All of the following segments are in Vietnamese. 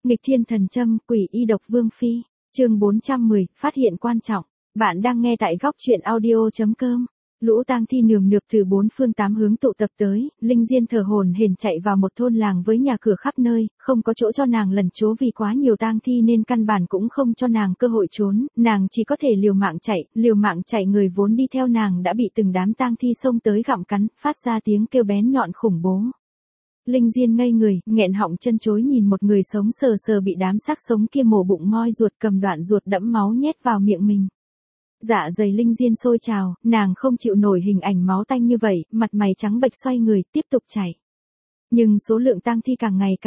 Nghịch thiên thần châm, quỷ y độc vương phi. Chương 410, phát hiện quan trọng. Bạn đang nghe tại góc truyện audio.com. Lũ tang thi nườm nượp từ bốn phương tám hướng tụ tập tới, Linh Diên thở hổn hển chạy vào một thôn làng với nhà cửa khắp nơi, không có chỗ cho nàng lẩn trốn vì quá nhiều tang thi nên căn bản cũng không cho nàng cơ hội trốn, nàng chỉ có thể liều mạng chạy người vốn đi theo nàng đã bị từng đám tang thi xông tới gặm cắn, phát ra tiếng kêu bén nhọn khủng bố. Linh Diên ngây người, nghẹn họng chân chối nhìn một người sống sờ sờ bị đám xác sống kia mổ bụng moi ruột, cầm đoạn ruột đẫm máu nhét vào miệng mình. Dạ dày Linh Diên sôi trào, nàng không chịu nổi hình ảnh máu tanh như vậy, mặt mày trắng bệch xoay người, tiếp tục chạy. Nhưng số lượng tang thi càng ngày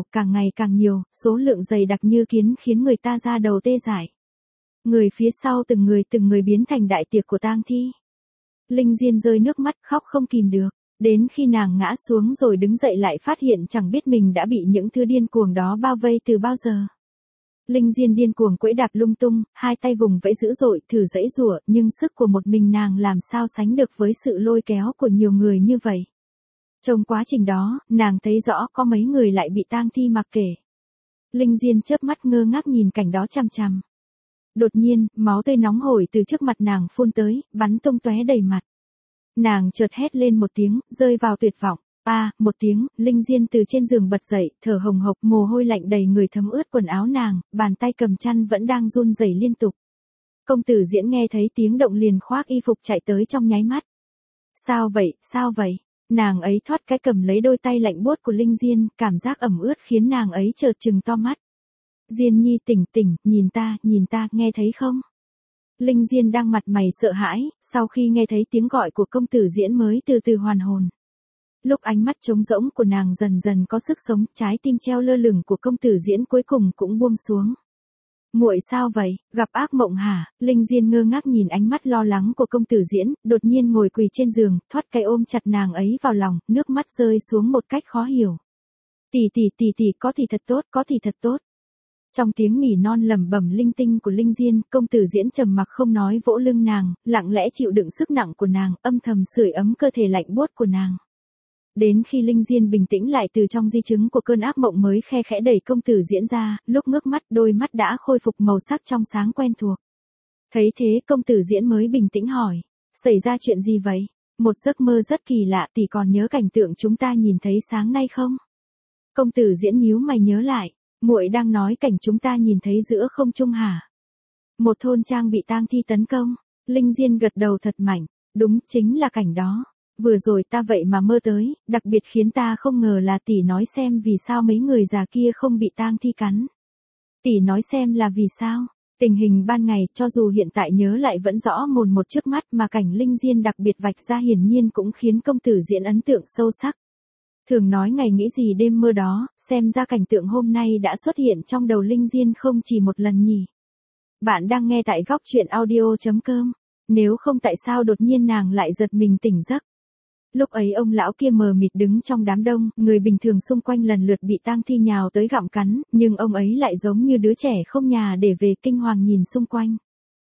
càng nhiều, số lượng dày đặc như kiến khiến người ta da đầu tê dại. Người phía sau từng người biến thành đại tiệc của tang thi. Linh Diên rơi nước mắt khóc không kìm được. Đến khi nàng ngã xuống rồi đứng dậy lại phát hiện chẳng biết mình đã bị những thứ điên cuồng đó bao vây từ bao giờ. Linh Diên điên cuồng quẫy đạp lung tung, hai tay vùng vẫy dữ dội thử giãy giụa, nhưng sức của một mình nàng làm sao sánh được với sự lôi kéo của nhiều người như vậy. Trong quá trình đó, nàng thấy rõ có mấy người lại bị tang thi mặc kệ. Linh Diên chớp mắt ngơ ngác nhìn cảnh đó chằm chằm. Đột nhiên, máu tươi nóng hổi từ trước mặt nàng phun tới, bắn tung tóe đầy mặt. Nàng chợt hét lên một tiếng, rơi vào tuyệt vọng. Một tiếng, Linh Diên từ trên giường bật dậy, thở hồng hộc, mồ hôi lạnh đầy người thấm ướt quần áo nàng, bàn tay cầm chăn vẫn đang run rẩy liên tục. Công tử Diễn nghe thấy tiếng động liền khoác y phục chạy tới trong nháy mắt. Sao vậy? Nàng ấy thoát cái cầm lấy đôi tay lạnh buốt của Linh Diên, cảm giác ẩm ướt khiến nàng ấy chợt trừng to mắt. Diên nhi tỉnh, nhìn ta, nghe thấy không? Linh Diên đang mặt mày sợ hãi, sau khi nghe thấy tiếng gọi của công tử Diễn mới từ từ hoàn hồn. Lúc ánh mắt trống rỗng của nàng dần dần có sức sống, trái tim treo lơ lửng của công tử Diễn cuối cùng cũng buông xuống. Muội sao vậy, gặp ác mộng hả? Linh Diên ngơ ngác nhìn ánh mắt lo lắng của công tử Diễn, đột nhiên ngồi quỳ trên giường, thoát cái ôm chặt nàng ấy vào lòng, nước mắt rơi xuống một cách khó hiểu. Tỷ, có thì thật tốt. Trong tiếng nỉ non lẩm bẩm linh tinh của Linh Diên, công tử Diễn trầm mặc không nói vỗ lưng nàng, lặng lẽ chịu đựng sức nặng của nàng, âm thầm sưởi ấm cơ thể lạnh buốt của nàng. Đến khi Linh Diên bình tĩnh lại từ trong di chứng của cơn ác mộng mới khe khẽ đẩy công tử Diễn ra, lúc ngước mắt đôi mắt đã khôi phục màu sắc trong sáng quen thuộc. Thấy thế công tử Diễn mới bình tĩnh hỏi, xảy ra chuyện gì vậy? Một giấc mơ rất kỳ lạ, tỷ còn nhớ cảnh tượng chúng ta nhìn thấy sáng nay không? Công tử Diễn nhíu mày nhớ lại. Muội đang nói cảnh chúng ta nhìn thấy giữa không trung hả? Một thôn trang bị tang thi tấn công. Linh Diên gật đầu thật mạnh. Đúng, chính là cảnh đó. Vừa rồi ta vậy mà mơ tới, đặc biệt khiến ta không ngờ là tỷ nói xem vì sao mấy người già kia không bị tang thi cắn. Tỷ nói xem là vì sao? Tình hình ban ngày, cho dù hiện tại nhớ lại vẫn rõ mồn một trước mắt mà cảnh Linh Diên đặc biệt vạch ra hiển nhiên cũng khiến công tử Diễn ấn tượng sâu sắc. Thường nói ngày nghĩ gì đêm mơ đó, xem ra cảnh tượng hôm nay đã xuất hiện trong đầu Linh Diên không chỉ một lần nhỉ. Bạn đang nghe tại góc truyện audio.com. Nếu không tại sao đột nhiên nàng lại giật mình tỉnh giấc. Lúc ấy ông lão kia mờ mịt đứng trong đám đông, người bình thường xung quanh lần lượt bị tang thi nhào tới gặm cắn, nhưng ông ấy lại giống như đứa trẻ không nhà để về kinh hoàng nhìn xung quanh.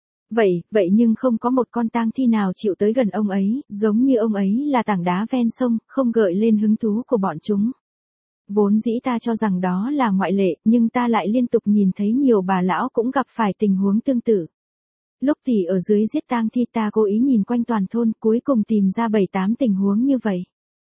Vậy nhưng không có một con tang thi nào chịu tới gần ông ấy, giống như ông ấy là tảng đá ven sông, không gợi lên hứng thú của bọn chúng. Vốn dĩ ta cho rằng đó là ngoại lệ, nhưng ta lại liên tục nhìn thấy nhiều bà lão cũng gặp phải tình huống tương tự. Lúc tỷ ở dưới giết tang thi ta cố ý nhìn quanh toàn thôn, cuối cùng tìm ra 7-8 tình huống như vậy.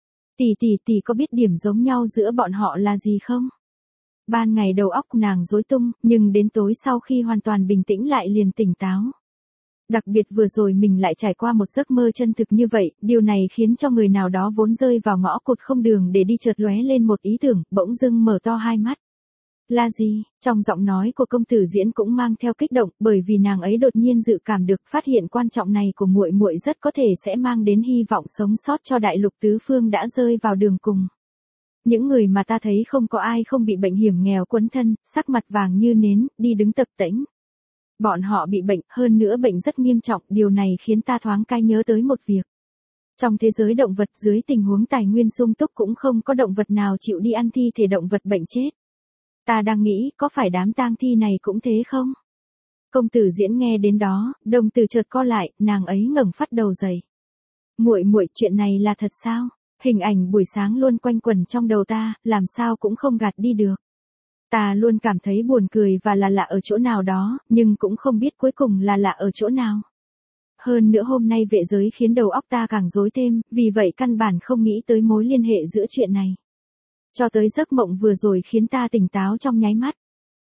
Tỷ có biết điểm giống nhau giữa bọn họ là gì không? Ban ngày đầu óc nàng rối tung, nhưng đến tối sau khi hoàn toàn bình tĩnh lại liền tỉnh táo. Đặc biệt vừa rồi mình lại trải qua một giấc mơ chân thực như vậy, điều này khiến cho người nào đó vốn rơi vào ngõ cụt không đường để đi chợt lóe lên một ý tưởng, bỗng dưng mở to hai mắt. Là gì? Trong giọng nói của công tử Diễn cũng mang theo kích động, bởi vì nàng ấy đột nhiên dự cảm được phát hiện quan trọng này của muội rất có thể sẽ mang đến hy vọng sống sót cho đại lục tứ phương đã rơi vào đường cùng. Những người mà ta thấy không có ai không bị bệnh hiểm nghèo quấn thân, sắc mặt vàng như nến, đi đứng tập tễnh. Bọn họ bị bệnh, hơn nữa bệnh rất nghiêm trọng, điều này khiến ta thoáng cái nhớ tới một việc. Trong thế giới động vật dưới tình huống tài nguyên sung túc cũng không có động vật nào chịu đi ăn thi thể động vật bệnh chết. Ta đang nghĩ có phải đám tang thi này cũng thế không? Công tử Diễn nghe đến đó, đồng tử chợt co lại, nàng ấy ngẩng phát đầu dậy. Muội, chuyện này là thật sao? Hình ảnh buổi sáng luôn quanh quẩn trong đầu ta, làm sao cũng không gạt đi được. Ta luôn cảm thấy buồn cười và là lạ ở chỗ nào đó, nhưng cũng không biết cuối cùng là lạ ở chỗ nào. Hơn nữa hôm nay vệ giới khiến đầu óc ta càng rối thêm, vì vậy căn bản không nghĩ tới mối liên hệ giữa chuyện này. Cho tới giấc mộng vừa rồi khiến ta tỉnh táo trong nháy mắt.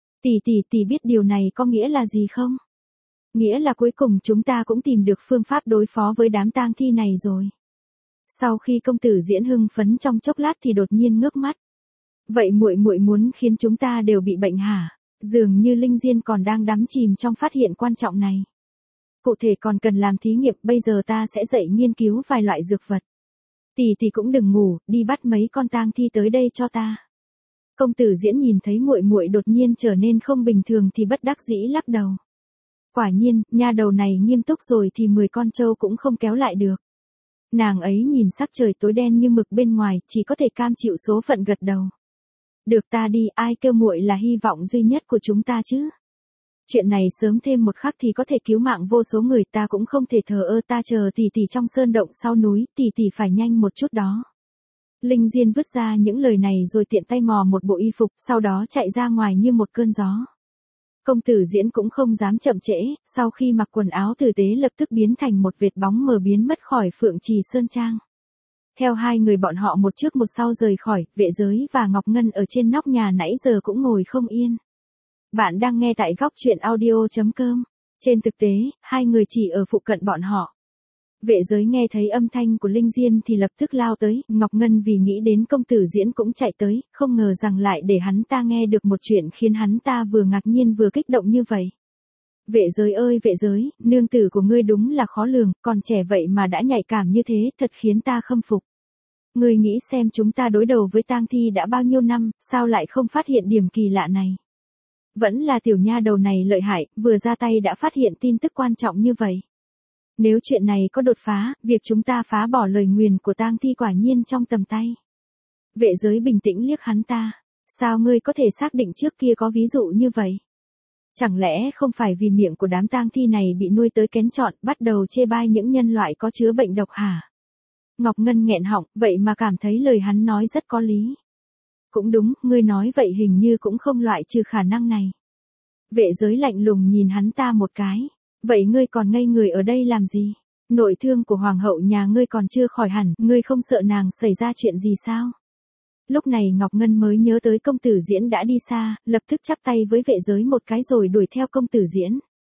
Tỷ biết điều này có nghĩa là gì không? Nghĩa là cuối cùng chúng ta cũng tìm được phương pháp đối phó với đám tang thi này rồi. Sau khi công tử Diễn hưng phấn trong chốc lát thì đột nhiên ngước mắt. Vậy muội muốn khiến chúng ta đều bị bệnh hả? Dường như Linh Diên còn đang đắm chìm trong phát hiện quan trọng này. Cụ thể còn cần làm thí nghiệm, bây giờ ta sẽ dậy nghiên cứu vài loại dược vật. Tỷ cũng đừng ngủ, đi bắt mấy con tang thi tới đây cho ta. Công tử Diễn nhìn thấy muội đột nhiên trở nên không bình thường thì bất đắc dĩ lắc đầu. Quả nhiên, nha đầu này nghiêm túc rồi thì 10 con trâu cũng không kéo lại được. Nàng ấy nhìn sắc trời tối đen như mực bên ngoài, chỉ có thể cam chịu số phận gật đầu. Được ta đi, ai kêu muội là hy vọng duy nhất của chúng ta chứ. Chuyện này sớm thêm một khắc thì có thể cứu mạng vô số người, ta cũng không thể thờ ơ, ta chờ tỷ trong sơn động sau núi, tỷ phải nhanh một chút đó. Linh Diên vứt ra những lời này rồi tiện tay mò một bộ y phục, sau đó chạy ra ngoài như một cơn gió. Công tử Diễn cũng không dám chậm trễ, sau khi mặc quần áo tử tế lập tức biến thành một vệt bóng mờ biến mất khỏi Phượng Trì Sơn Trang. Theo hai người bọn họ một trước một sau rời khỏi, vệ giới và Ngọc Ngân ở trên nóc nhà nãy giờ cũng ngồi không yên. Bạn đang nghe tại góc truyện audio.com. Trên thực tế, hai người chỉ ở phụ cận bọn họ. Vệ giới nghe thấy âm thanh của Linh Diên thì lập tức lao tới, Ngọc Ngân vì nghĩ đến công tử Diễn cũng chạy tới, không ngờ rằng lại để hắn ta nghe được một chuyện khiến hắn ta vừa ngạc nhiên vừa kích động như vậy. Vệ giới ơi vệ giới, nương tử của ngươi đúng là khó lường, còn trẻ vậy mà đã nhạy cảm như thế, thật khiến ta khâm phục. Ngươi nghĩ xem chúng ta đối đầu với tang thi đã bao nhiêu năm, sao lại không phát hiện điểm kỳ lạ này? Vẫn là tiểu nha đầu này lợi hại, vừa ra tay đã phát hiện tin tức quan trọng như vậy. Nếu chuyện này có đột phá, việc chúng ta phá bỏ lời nguyền của tang thi quả nhiên trong tầm tay. Vệ giới bình tĩnh liếc hắn ta. Sao ngươi có thể xác định trước kia có ví dụ như vậy? Chẳng lẽ không phải vì miệng của đám tang thi này bị nuôi tới kén chọn, bắt đầu chê bai những nhân loại có chứa bệnh độc hả? Ngọc Ngân nghẹn họng, vậy mà cảm thấy lời hắn nói rất có lý. Cũng đúng, ngươi nói vậy hình như cũng không loại trừ khả năng này. Vệ giới lạnh lùng nhìn hắn ta một cái. Vậy ngươi còn ngây người ở đây làm gì? Nội thương của hoàng hậu nhà ngươi còn chưa khỏi hẳn, ngươi không sợ nàng xảy ra chuyện gì sao? Lúc này Ngọc Ngân mới nhớ tới công tử Diễn đã đi xa, lập tức chắp tay với vệ giới một cái rồi đuổi theo công tử Diễn.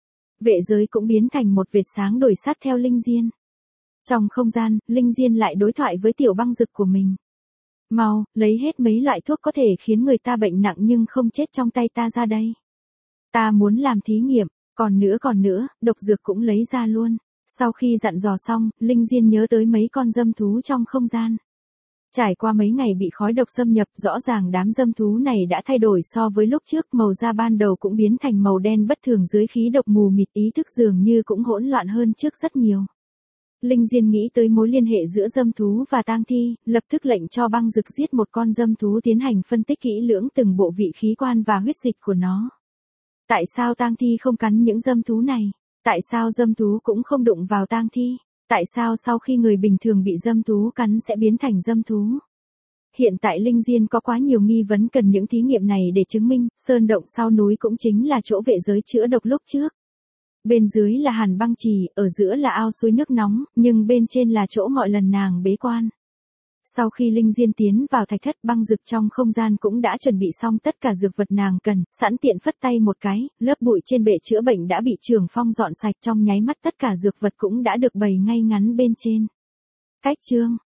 Vệ giới cũng biến thành một vệt sáng đuổi sát theo Linh Diên. Trong không gian, Linh Diên lại đối thoại với tiểu băng dực của mình. Mau, lấy hết mấy loại thuốc có thể khiến người ta bệnh nặng nhưng không chết trong tay ta ra đây. Ta muốn làm thí nghiệm. Còn nữa, độc dược cũng lấy ra luôn. Sau khi dặn dò xong, Linh Diên nhớ tới mấy con dâm thú trong không gian. Trải qua mấy ngày bị khói độc xâm nhập, rõ ràng đám dâm thú này đã thay đổi so với lúc trước, màu da ban đầu cũng biến thành màu đen bất thường dưới khí độc mù mịt, ý thức dường như cũng hỗn loạn hơn trước rất nhiều. Linh Diên nghĩ tới mối liên hệ giữa dâm thú và tang thi, lập tức lệnh cho băng dực giết một con dâm thú tiến hành phân tích kỹ lưỡng từng bộ vị khí quan và huyết dịch của nó. Tại sao tang thi không cắn những dâm thú này? Tại sao dâm thú cũng không đụng vào tang thi? Tại sao sau khi người bình thường bị dâm thú cắn sẽ biến thành dâm thú? Hiện tại Linh Diên có quá nhiều nghi vấn cần những thí nghiệm này để chứng minh, sơn động sau núi cũng chính là chỗ vệ giới chữa độc lúc trước. Bên dưới là hàn băng trì, ở giữa là ao suối nước nóng, nhưng bên trên là chỗ mọi lần nàng bế quan. Sau khi Linh Diên tiến vào thạch thất, băng dực trong không gian cũng đã chuẩn bị xong tất cả dược vật nàng cần, sẵn tiện phất tay một cái, lớp bụi trên bệ chữa bệnh đã bị Trường Phong dọn sạch, trong nháy mắt tất cả dược vật cũng đã được bày ngay ngắn bên trên. Cách chương